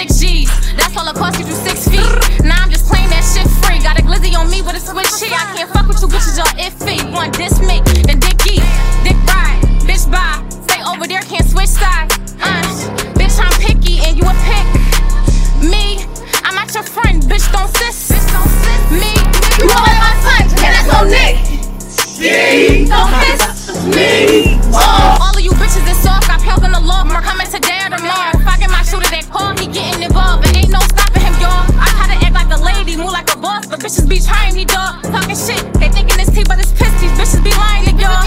6 G's. That's all it cost you 6 feet. Now I'm just playing that shit free. Got a glizzy on me with a switch shit. I can't fuck with you bitches, y'all iffy. One diss me, then dick eat, dick ride, bitch bye. Stay over there, can't switch sides. Bitch, I'm picky and you a pick. Me, I'm not your friend, bitch, don't sis. Me, you all like my son, and that's on Nick. Don't piss me off. All of you bitches is soft, got pills in the law. We're coming today or tomorrow. If I get my shooter that call, he getting involved. But ain't no stopping him, y'all. I try to act like a lady, move like a boss, but bitches be trying me, dog. Talking shit, they thinking it's tea, but it's piss. These bitches be lying to y'all.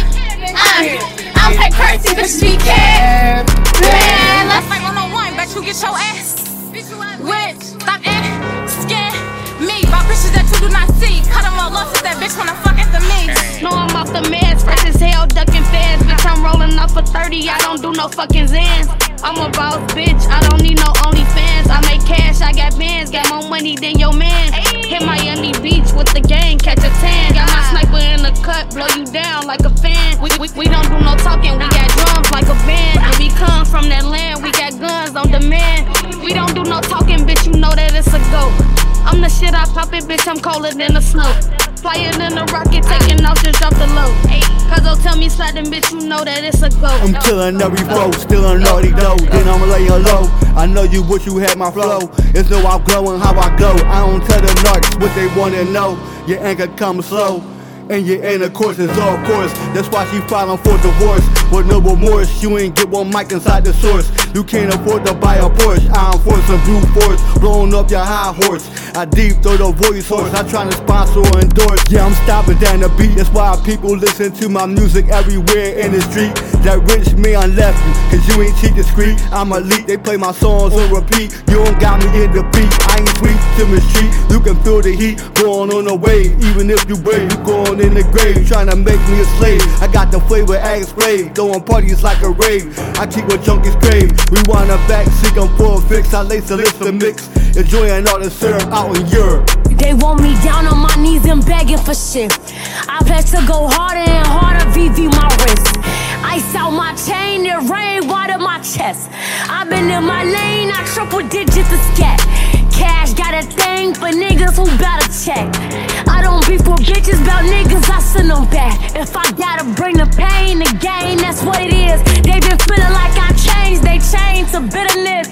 I'm fake crazy, bitches be care. Man, let's fight 101, bet you get your ass whipped. Stop scared me by bitches that you do not see. Cut them all off if that bitch wanna fuck after me. No, I'm off the meds, fresh as hell, ducking feds. Bitch, I'm rolling up for 30, I don't do no fucking Zans. I'm a boss bitch, I don't need no OnlyFans. I make cash, I got bands, got more money than your man. Hit Miami Beach with the gang, catch a tan. Got my sniper in the cut, blow you down like a fan. We don't do no talking, we got drums like a band. And we come from that land, we got guns on demand. We don't do no talking, bitch, you know that it's a go. I'm the shit, I pop it, bitch, I'm colder than the snow. Flyer than a rocket, taking off, just drop the load. Cause they'll tell me sliding, bitch, you know that it's a go. I'm killing every foe, still a naughty dough. Then I'ma lay her low. I know you wish you had my flow. It's no I'm glowing how I go. I don't tell the narcs what they wanna know. Your anchor comes slow, and your intercourse is all course. That's why she filing for divorce. With no remorse, you ain't get one mic inside the source. You can't afford to buy a Porsche. I'm forcing blue force, blowing up your high horse. I deep throw the voice horse. I tryna sponsor or endorse. Yeah, I'm stopping down the beat. That's why people listen to my music everywhere in the street. That rich man left you, cause you ain't cheap discreet. I'm elite, they play my songs on repeat. You don't got me in the beat. I ain't sweet to the street. You can feel the heat going on the wave. Even if you brave, you going in the grave, tryna make me a slave. I got the flavor ass slave, throwing parties like a rave. I keep a junkies grave. We want a back, seek 'em for a fix. I lace the list of mix, enjoying all the syrup out in Europe. They want me down on my knees and begging for shit. I pledge to go harder and harder, VV my wrist. Ice out my chain, it rain water my chest. I've been in my lane, I triple digits the scat. Cash got a thing for niggas who bout a check. I don't beef with bitches about niggas, I send them back. If I gotta bring the pain, the gain, that's what it is. They been feeling like I changed, they changed to bitterness.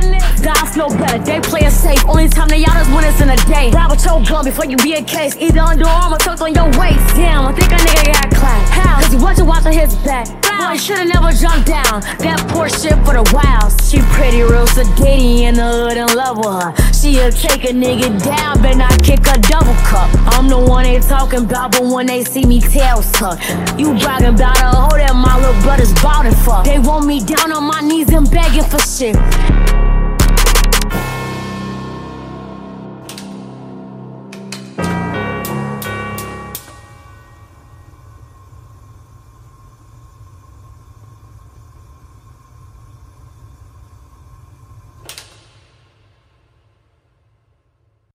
God's no better, they play it safe. Only time they out is when it's in a day. Grab a choke gun before you be a case. Either under arm or tucked on your waist. Damn, I think a nigga got clapped. How? Cause he wasn't watching his back. Boy, should've never jumped down. That poor shit for the wilds. She pretty real sedity in the hood and love with her. She'll take a nigga down, but not kick a double cup. I'm the one they talking about, but when they see me tails tuck. You bragging about a hoe that my little brother's bout and fuck. They want me down on my knees and begging for shit.